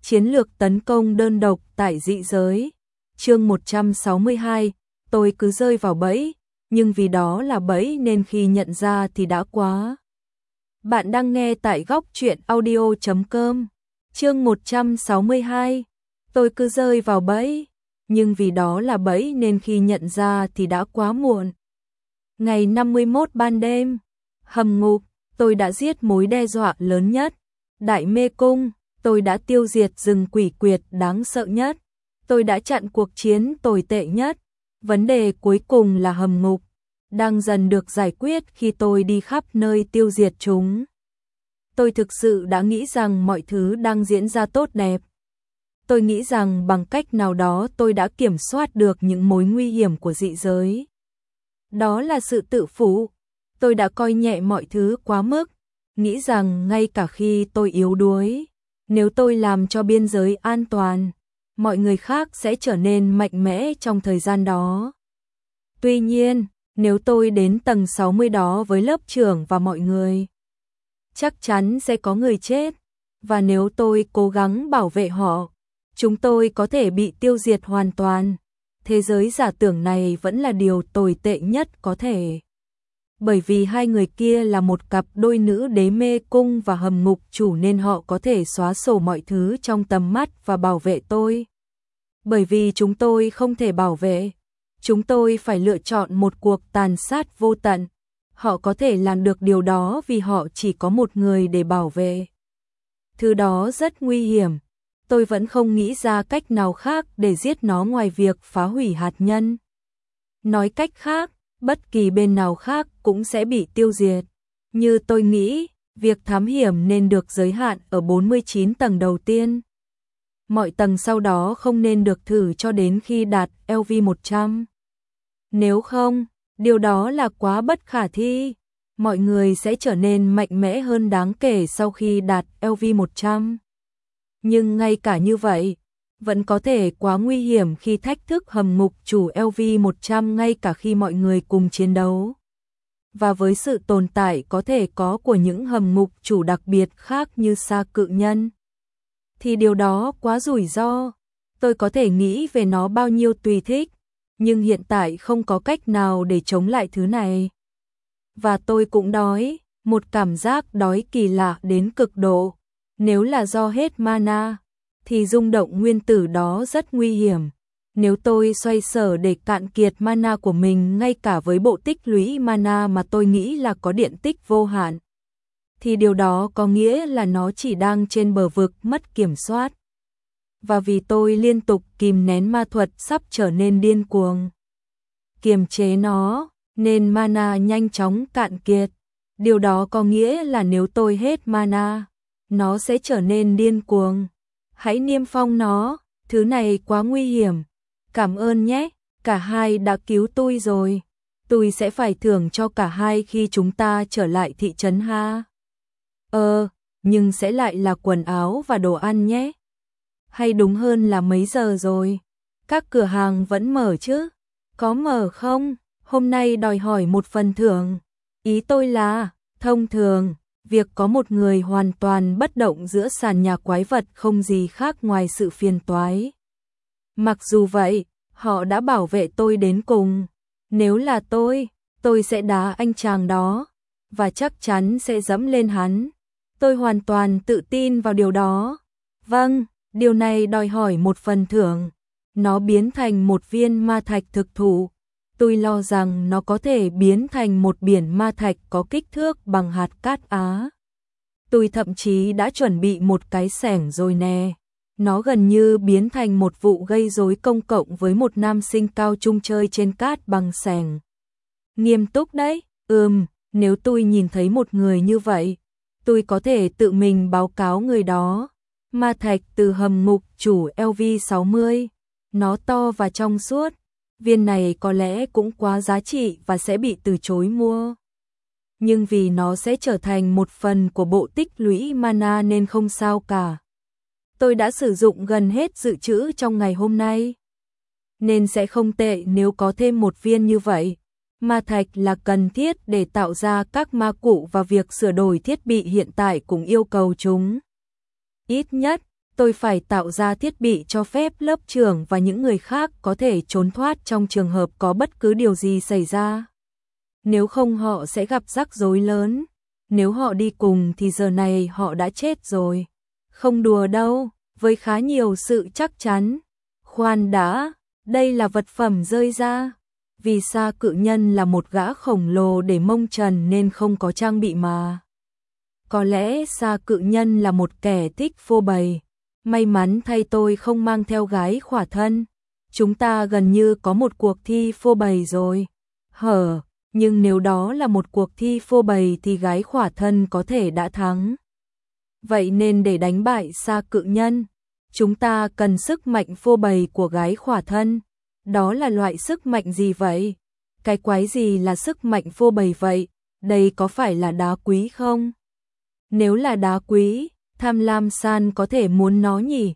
Chiến lược tấn công đơn độc tại dị giới. Chương 162, tôi cứ rơi vào bẫy, nhưng vì đó là bẫy nên khi nhận ra thì đã quá. Bạn đang nghe tại góc truyện audio.com. Chương 162, tôi cứ rơi vào bẫy, nhưng vì đó là bẫy nên khi nhận ra thì đã quá muộn. Ngày 51 ban đêm, hầm ngục, tôi đã giết mối đe dọa lớn nhất. Đại mê cung, tôi đã tiêu diệt rừng quỷ quyệt đáng sợ nhất. Tôi đã chặn cuộc chiến tồi tệ nhất. Vấn đề cuối cùng là hầm ngục, đang dần được giải quyết khi tôi đi khắp nơi tiêu diệt chúng. Tôi thực sự đã nghĩ rằng mọi thứ đang diễn ra tốt đẹp. Tôi nghĩ rằng bằng cách nào đó tôi đã kiểm soát được những mối nguy hiểm của dị giới. Đó là sự tự phụ. Tôi đã coi nhẹ mọi thứ quá mức, nghĩ rằng ngay cả khi tôi yếu đuối, nếu tôi làm cho biên giới an toàn, mọi người khác sẽ trở nên mạnh mẽ trong thời gian đó. Tuy nhiên, nếu tôi đến tầng 60 đó với lớp trưởng và mọi người, chắc chắn sẽ có người chết, và nếu tôi cố gắng bảo vệ họ, chúng tôi có thể bị tiêu diệt hoàn toàn. Thế giới giả tưởng này vẫn là điều tồi tệ nhất có thể. Bởi vì hai người kia là một cặp đôi nữ đế mê cung và hầm ngục chủ nên họ có thể xóa sổ mọi thứ trong tầm mắt và bảo vệ tôi. Bởi vì chúng tôi không thể bảo vệ, chúng tôi phải lựa chọn một cuộc tàn sát vô tận. Họ có thể làm được điều đó vì họ chỉ có một người để bảo vệ. Thứ đó rất nguy hiểm. Tôi vẫn không nghĩ ra cách nào khác để giết nó ngoài việc phá hủy hạt nhân. Nói cách khác, bất kỳ bên nào khác cũng sẽ bị tiêu diệt. Như tôi nghĩ, việc thám hiểm nên được giới hạn ở 49 tầng đầu tiên. Mọi tầng sau đó không nên được thử cho đến khi đạt LV100. Nếu không, điều đó là quá bất khả thi. Mọi người sẽ trở nên mạnh mẽ hơn đáng kể sau khi đạt LV100. Nhưng ngay cả như vậy, vẫn có thể quá nguy hiểm khi thách thức hầm ngục chủ LV100 ngay cả khi mọi người cùng chiến đấu. Và với sự tồn tại có thể có của những hầm ngục chủ đặc biệt khác như Sa Cự Nhân, thì điều đó quá rủi ro. Tôi có thể nghĩ về nó bao nhiêu tùy thích, nhưng hiện tại không có cách nào để chống lại thứ này. Và tôi cũng đói, một cảm giác đói kỳ lạ đến cực độ. Nếu là do hết mana, thì rung động nguyên tử đó rất nguy hiểm. Nếu tôi xoay sở để cạn kiệt mana của mình ngay cả với bộ tích lũy mana mà tôi nghĩ là có điện tích vô hạn, thì điều đó có nghĩa là nó chỉ đang trên bờ vực mất kiểm soát. Và vì tôi liên tục kìm nén ma thuật sắp trở nên điên cuồng kiềm chế nó, nên mana nhanh chóng cạn kiệt. Điều đó có nghĩa là nếu tôi hết mana, nó sẽ trở nên điên cuồng. Hãy niêm phong nó, thứ này quá nguy hiểm. Cảm ơn nhé, cả hai đã cứu tôi rồi. Tôi sẽ phải thưởng cho cả hai khi chúng ta trở lại thị trấn ha. Nhưng sẽ lại là quần áo và đồ ăn nhé. Hay đúng hơn là mấy giờ rồi? Các cửa hàng vẫn mở chứ? Có mở không? Hôm nay đòi hỏi một phần thưởng. Ý tôi là, thông thường, việc có một người hoàn toàn bất động giữa sàn nhà quái vật không gì khác ngoài sự phiền toái. Mặc dù vậy, họ đã bảo vệ tôi đến cùng. Nếu là tôi sẽ đá anh chàng đó, và chắc chắn sẽ dẫm lên hắn. Tôi hoàn toàn tự tin vào điều đó. Vâng, điều này đòi hỏi một phần thưởng. Nó biến thành một viên ma thạch thực thụ. Tôi lo rằng nó có thể biến thành một biển ma thạch có kích thước bằng hạt cát Á. Tôi thậm chí đã chuẩn bị một cái xẻng rồi nè. Nó gần như biến thành một vụ gây rối công cộng với một nam sinh cao trung chơi trên cát bằng xẻng. Nghiêm túc đấy, nếu tôi nhìn thấy một người như vậy, tôi có thể tự mình báo cáo người đó. Ma thạch từ hầm ngục chủ LV60. Nó to và trong suốt. Viên này có lẽ cũng quá giá trị và sẽ bị từ chối mua. Nhưng vì nó sẽ trở thành một phần của bộ tích lũy mana nên không sao cả. Tôi đã sử dụng gần hết dự trữ trong ngày hôm nay, nên sẽ không tệ nếu có thêm một viên như vậy. Ma thạch là cần thiết để tạo ra các ma cụ và việc sửa đổi thiết bị hiện tại cũng yêu cầu chúng. Ít nhất, Tôi phải tạo ra thiết bị cho phép lớp trưởng và những người khác có thể trốn thoát trong trường hợp có bất cứ điều gì xảy ra. Nếu không họ sẽ gặp rắc rối lớn. Nếu họ đi cùng thì giờ này họ đã chết rồi. Không đùa đâu, với khá nhiều sự chắc chắn. Khoan đã, đây là vật phẩm rơi ra. Vì Sa Cự Nhân là một gã khổng lồ để mông trần nên không có trang bị mà. Có lẽ Sa Cự Nhân là một kẻ thích phô bày. May mắn thay tôi không mang theo gái khỏa thân. Chúng ta gần như có một cuộc thi phô bày rồi. Nhưng nếu đó là một cuộc thi phô bày thì gái khỏa thân có thể đã thắng. Vậy nên để đánh bại Sa Cự Nhân, chúng ta cần sức mạnh phô bày của gái khỏa thân. Đó là loại sức mạnh gì vậy? Cái quái gì là sức mạnh phô bày vậy? Đây có phải là đá quý không? Nếu là đá quý, Tham Lam San có thể muốn nó nhỉ?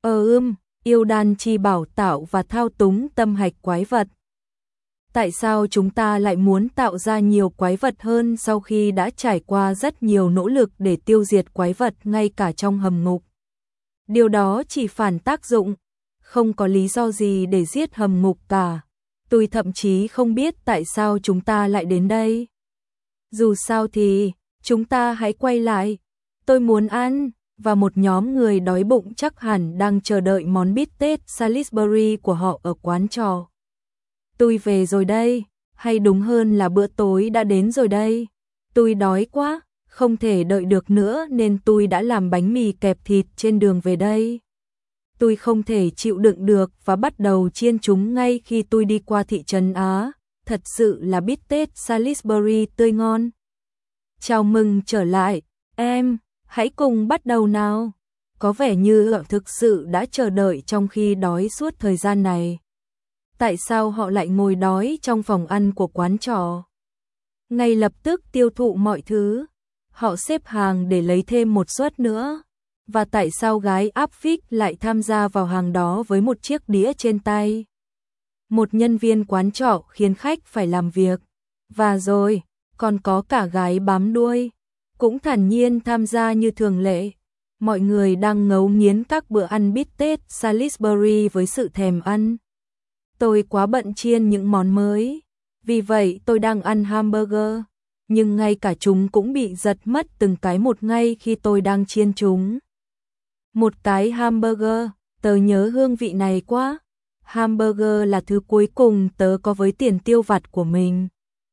Yêu đan chi bảo tạo và thao túng tâm hạch quái vật. Tại sao chúng ta lại muốn tạo ra nhiều quái vật hơn sau khi đã trải qua rất nhiều nỗ lực để tiêu diệt quái vật ngay cả trong hầm ngục? Điều đó chỉ phản tác dụng, không có lý do gì để giết hầm ngục cả. Tôi thậm chí không biết tại sao chúng ta lại đến đây. Dù sao thì, chúng ta hãy quay lại. Tôi muốn ăn, và một nhóm người đói bụng chắc hẳn đang chờ đợi món bít tết Salisbury của họ ở quán trò. Tôi về rồi đây, hay đúng hơn là bữa tối đã đến rồi đây. Tôi đói quá, không thể đợi được nữa nên tôi đã làm bánh mì kẹp thịt trên đường về đây. Tôi không thể chịu đựng được và bắt đầu chiên chúng ngay khi tôi đi qua thị trấn Á. Thật sự là bít tết Salisbury tươi ngon. Chào mừng trở lại, em, hãy cùng bắt đầu nào. Có vẻ như họ thực sự đã chờ đợi trong khi đói suốt thời gian này. Tại sao họ lại ngồi đói trong phòng ăn của quán trò? Ngay lập tức tiêu thụ mọi thứ. Họ xếp hàng để lấy thêm một suất nữa. Và tại sao gái áp phích lại tham gia vào hàng đó với một chiếc đĩa trên tay? Một nhân viên quán trọ khiến khách phải làm việc. Và rồi, còn có cả gái bám đuôi, cũng thản nhiên tham gia như thường lệ. Mọi người đang ngấu nghiến các bữa ăn bít tết Salisbury với sự thèm ăn. Tôi quá bận chiên những món mới, vì vậy tôi đang ăn hamburger, nhưng ngay cả chúng cũng bị giật mất từng cái một ngay khi tôi đang chiên chúng. Một cái hamburger, tớ nhớ hương vị này quá. Hamburger là thứ cuối cùng tớ có với tiền tiêu vặt của mình.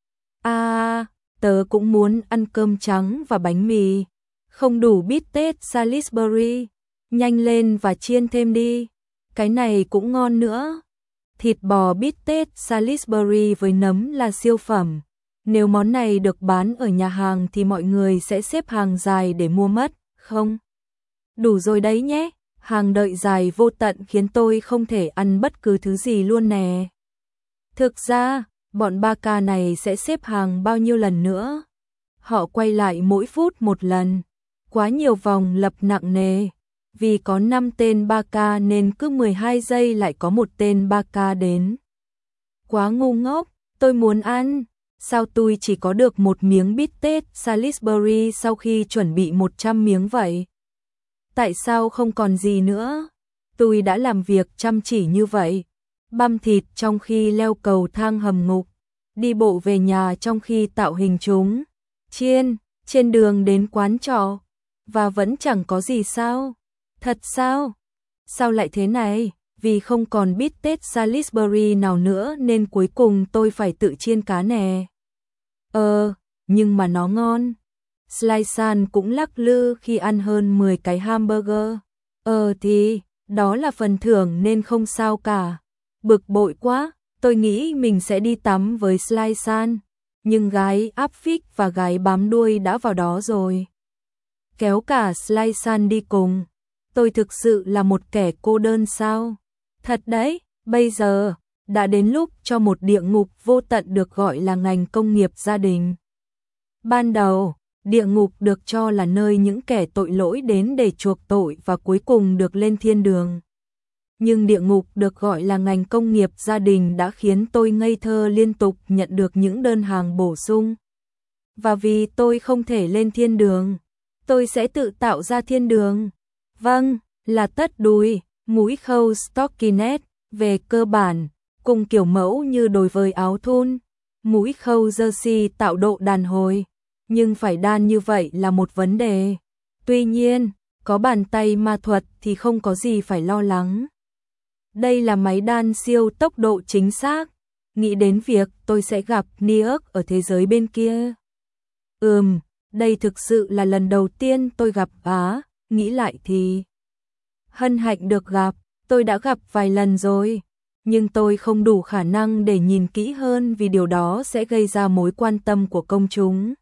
Tớ cũng muốn ăn cơm trắng và bánh mì. Không đủ bít tết Salisbury, nhanh lên và chiên thêm đi. Cái này cũng ngon nữa. Thịt bò bít tết Salisbury với nấm là siêu phẩm. Nếu món này được bán ở nhà hàng thì mọi người sẽ xếp hàng dài để mua mất, không? Đủ rồi đấy nhé, hàng đợi dài vô tận khiến tôi không thể ăn bất cứ thứ gì luôn nè. Thực ra, bọn ba ca này sẽ xếp hàng bao nhiêu lần nữa? Họ quay lại mỗi phút một lần. Quá nhiều vòng lặp nặng nề. Vì có 5 tên ba ca nên cứ 12 giây lại có một tên ba ca đến. Quá ngu ngốc, tôi muốn ăn. Sao tôi chỉ có được một miếng bít tết Salisbury sau khi chuẩn bị 100 miếng vậy? Tại sao không còn gì nữa? Tôi đã làm việc chăm chỉ như vậy. Băm thịt trong khi leo cầu thang hầm ngục. Đi bộ về nhà trong khi tạo hình chúng. Chiên, trên đường đến quán trọ. Và vẫn chẳng có gì sao? Thật sao? Sao lại thế này? Vì không còn bít tết Salisbury nào nữa nên cuối cùng tôi phải tự chiên cá nè. Nhưng mà nó ngon. Sly-san cũng lắc lư khi ăn hơn 10 cái hamburger. Thì, đó là phần thưởng nên không sao cả. Bực bội quá, tôi nghĩ mình sẽ đi tắm với Sly-san. Nhưng gái áp phích và gái bám đuôi đã vào đó rồi. Kéo cả Sly-san đi cùng. Tôi thực sự là một kẻ cô đơn sao? Thật đấy, bây giờ, đã đến lúc cho một địa ngục vô tận được gọi là ngành công nghiệp gia đình. Ban đầu, địa ngục được cho là nơi những kẻ tội lỗi đến để chuộc tội và cuối cùng được lên thiên đường. Nhưng địa ngục được gọi là ngành công nghiệp gia đình đã khiến tôi ngây thơ liên tục nhận được những đơn hàng bổ sung. Và vì tôi không thể lên thiên đường, tôi sẽ tự tạo ra thiên đường. Vâng, là tất đùi, mũi khâu stockinette, về cơ bản, cùng kiểu mẫu như đối với áo thun, mũi khâu jersey tạo độ đàn hồi, nhưng phải đan như vậy là một vấn đề. Tuy nhiên, có bàn tay ma thuật thì không có gì phải lo lắng. Đây là máy đan siêu tốc độ chính xác, nghĩ đến việc tôi sẽ gặp New ở thế giới bên kia. Đây thực sự là lần đầu tiên tôi gặp Á, nghĩ lại thì hân hạnh được gặp, tôi đã gặp vài lần rồi, nhưng tôi không đủ khả năng để nhìn kỹ hơn vì điều đó sẽ gây ra mối quan tâm của công chúng.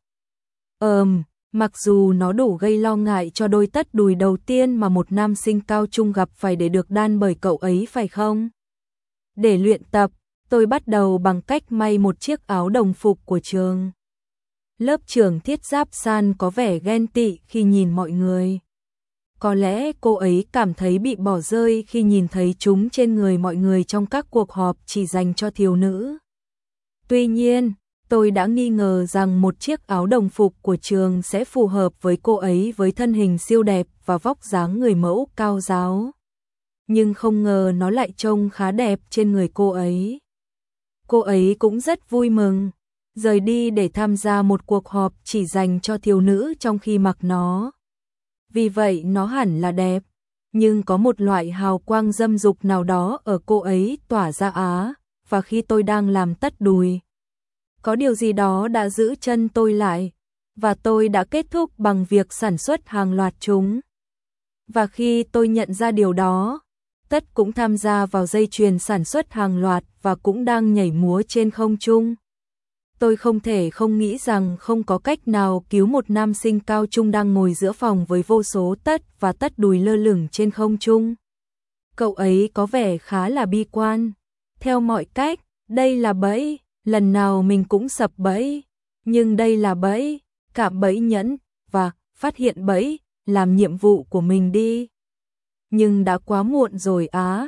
Mặc dù nó đủ gây lo ngại cho đôi tất đùi đầu tiên mà một nam sinh cao trung gặp phải để được đan bởi cậu ấy phải không? Để luyện tập, tôi bắt đầu bằng cách may một chiếc áo đồng phục của trường. Lớp trưởng Thiết Giáp San có vẻ ghen tị khi nhìn mọi người. Có lẽ cô ấy cảm thấy bị bỏ rơi khi nhìn thấy chúng trên người mọi người trong các cuộc họp chỉ dành cho thiếu nữ. Tuy nhiên, tôi đã nghi ngờ rằng một chiếc áo đồng phục của trường sẽ phù hợp với cô ấy với thân hình siêu đẹp và vóc dáng người mẫu cao ráo. Nhưng không ngờ nó lại trông khá đẹp trên người cô ấy. Cô ấy cũng rất vui mừng, rời đi để tham gia một cuộc họp chỉ dành cho thiếu nữ trong khi mặc nó. Vì vậy nó hẳn là đẹp, nhưng có một loại hào quang dâm dục nào đó ở cô ấy tỏa ra và khi tôi đang làm tất đùi, có điều gì đó đã giữ chân tôi lại, và tôi đã kết thúc bằng việc sản xuất hàng loạt chúng. Và khi tôi nhận ra điều đó, tất cũng tham gia vào dây chuyền sản xuất hàng loạt và cũng đang nhảy múa trên không trung. Tôi không thể không nghĩ rằng không có cách nào cứu một nam sinh cao trung đang ngồi giữa phòng với vô số tất và tất đùi lơ lửng trên không trung. Cậu ấy có vẻ khá là bi quan. Theo mọi cách, đây là bẫy, lần nào mình cũng sập bẫy. Nhưng đây là bẫy, cả bẫy nhẫn và phát hiện bẫy, làm nhiệm vụ của mình đi. Nhưng đã quá muộn rồi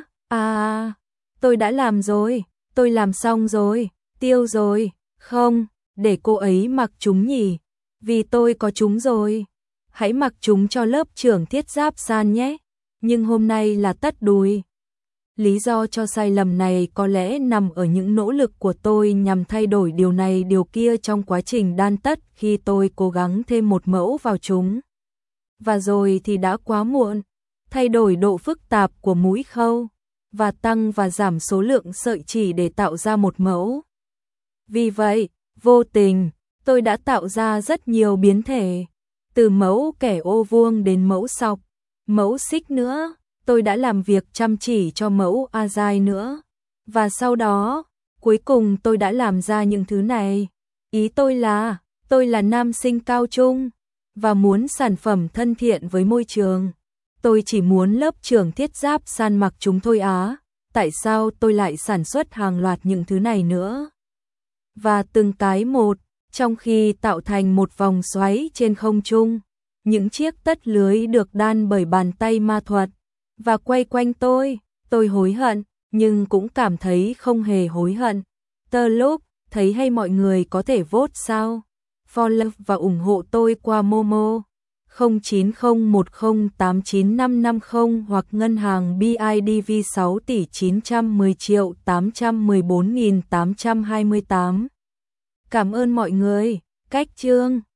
tôi đã làm rồi, tôi làm xong rồi, tiêu rồi. Không, để cô ấy mặc chúng nhỉ, vì tôi có chúng rồi. Hãy mặc chúng cho lớp trưởng Thiết Giáp San nhé, nhưng hôm nay là tất đùi. Lý do cho sai lầm này có lẽ nằm ở những nỗ lực của tôi nhằm thay đổi điều này điều kia trong quá trình đan tất khi tôi cố gắng thêm một mẫu vào chúng. Và rồi thì đã quá muộn, thay đổi độ phức tạp của mũi khâu, và tăng và giảm số lượng sợi chỉ để tạo ra một mẫu. Vì vậy, vô tình, tôi đã tạo ra rất nhiều biến thể, từ mẫu kẻ ô vuông đến mẫu sọc, mẫu xích nữa, tôi đã làm việc chăm chỉ cho mẫu Azai nữa. Và sau đó, cuối cùng tôi đã làm ra những thứ này. Ý tôi là nam sinh cao trung, và muốn sản phẩm thân thiện với môi trường. Tôi chỉ muốn lớp trưởng Thiết Giáp San mặc chúng thôi tại sao tôi lại sản xuất hàng loạt những thứ này nữa? Và từng cái một, trong khi tạo thành một vòng xoáy trên không trung, những chiếc tất lưới được đan bởi bàn tay ma thuật, và quay quanh tôi hối hận, nhưng cũng cảm thấy không hề hối hận. Lúc thấy hay mọi người có thể vote sao? Follow và ủng hộ tôi qua Momo 0901089550 hoặc ngân hàng BIDV 6 tỷ 910 triệu 814.828. Cảm ơn mọi người. Cách chương